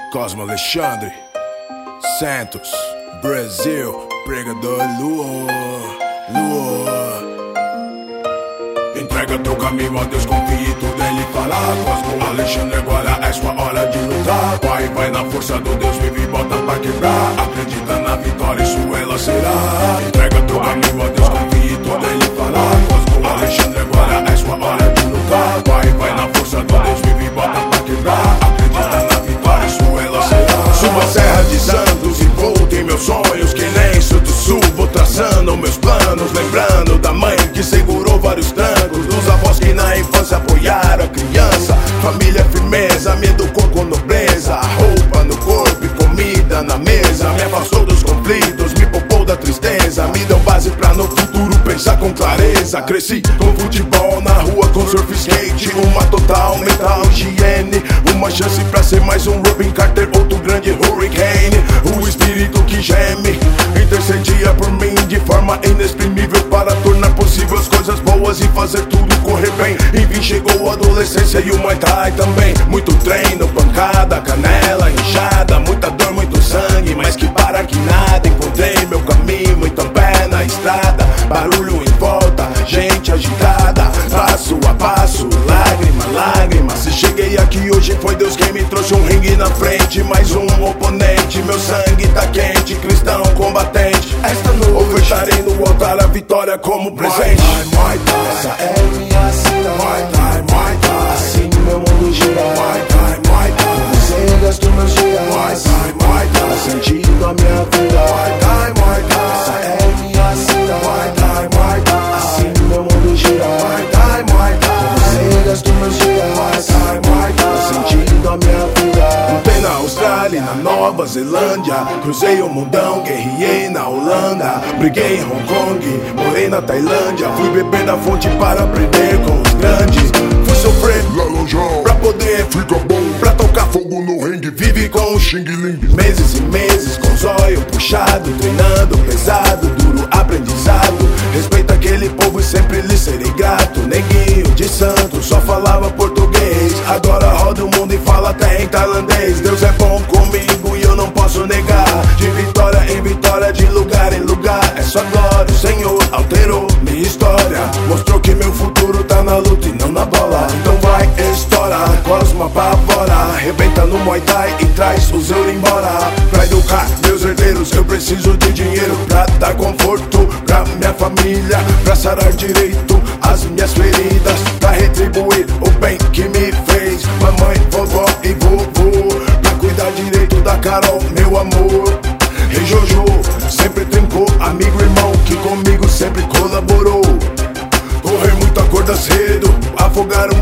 Cosmo Alexandre Santos, Brasil, pregador Luo. Entrega teu caminho a Deus, confie tudo ele falar. Cosmo Alexandre, agora é sua hora de lutar. Vai na força do Deus, vive e bota pra quebrar. Acredita na vitória, isso ela será. Entrega teu caminho a Deus, confie tudo ele falar. Cosmo Alexandre, agora é sua hora de lutar. Vai na força do Deus, vive e bota pra quebrar. Acredita na vitória, isso ela será. Subo a Serra de Santos e vou ter meus sonhos, que nem sou do sul, vou traçando meus planos. Lembrando da mãe que segurou vários trancos, dos avós que na infância apoiaram a criança. Família firmeza, me educou com nobreza. Roupa no corpo e comida na mesa. Me afastou dos conflitos, me poupou da tristeza. Me deu base pra no futuro pensar com clareza. Cresci com futebol na rua, com surf skate. Uma total mental higiene, uma chance pra ser mais um Robin Carter, outro grande Hurricane. O espírito que geme intercedia por mim de forma inexprimível, para tornar possível as coisas boas e fazer tudo correr bem. Enfim chegou a adolescência e o Muay Thai também. Muito treino, pancada, canela inchada, muita dor, muito sangue, mas que para que nada. Encontrei meu caminho, muita pé na estrada, barulho em volta, gente agitada, passo a passo, lágrima, lágrima. Se cheguei aqui hoje foi Deus quem me trouxe um ringue na frente, mais um oponente. Meu sangue tá quente, cristão combatente. Esta noite ofertarei no altar a vitória como presente. Muay Thai, essa é minha cidade. Muay Thai, Muay Thai, assim meu mundo gira. Muay Thai, Muay Thai, você gasto meus dias. Muay Thai, Muay Thai, dá sentido à minha vida. Muay Thai, Muay Essa Thai, é minha cidade. Muay Thai, Muay Thai, assim meu mundo gira. Muay Thai, Muay Thai, você gasto meus dias. Muay Thai, Muay dá Thai. sentido à minha vida. Lutei na Austrália, na Nova Zelândia, cruzei o mundão, guerriei na Holanda, briguei em Hong Kong, morei na Tailândia, fui beber na fonte para aprender com os grandes. Fui sofrer lá longeão, pra poder fica bom, pra tocar fogo fogo no ringue, vive com o Xing Ling. meses e meses com zóio puxado, treinando pesado, duro aprendizado. Respeito aquele povo e sempre lhe serei grato. Neguinho de Santos só falava português, agora roda o mundo e fala até em tailandês. Deus é bom comigo e eu não posso negar. De vitória em vitória, de lugar em lugar, é só glória. O Senhor alterou minha história, mostrou que meu futuro tá na luta e não na bola. Então vai, estoura, Cosmo apavora, arrebenta no Muay Thai e traz os euros embora. Pra educar meus herdeiros eu preciso de dinheiro, pra dar conforto pra minha família, pra sarar direito as minhas feridas, pra retribuir o bem que me fez mamãe, vovó e vovô, pra cuidar direito da Carol, meu amor. Rei Jojo sempre trincou, amigo, irmão que comigo sempre colaborou. Correr muito, acorda cedo, afogar o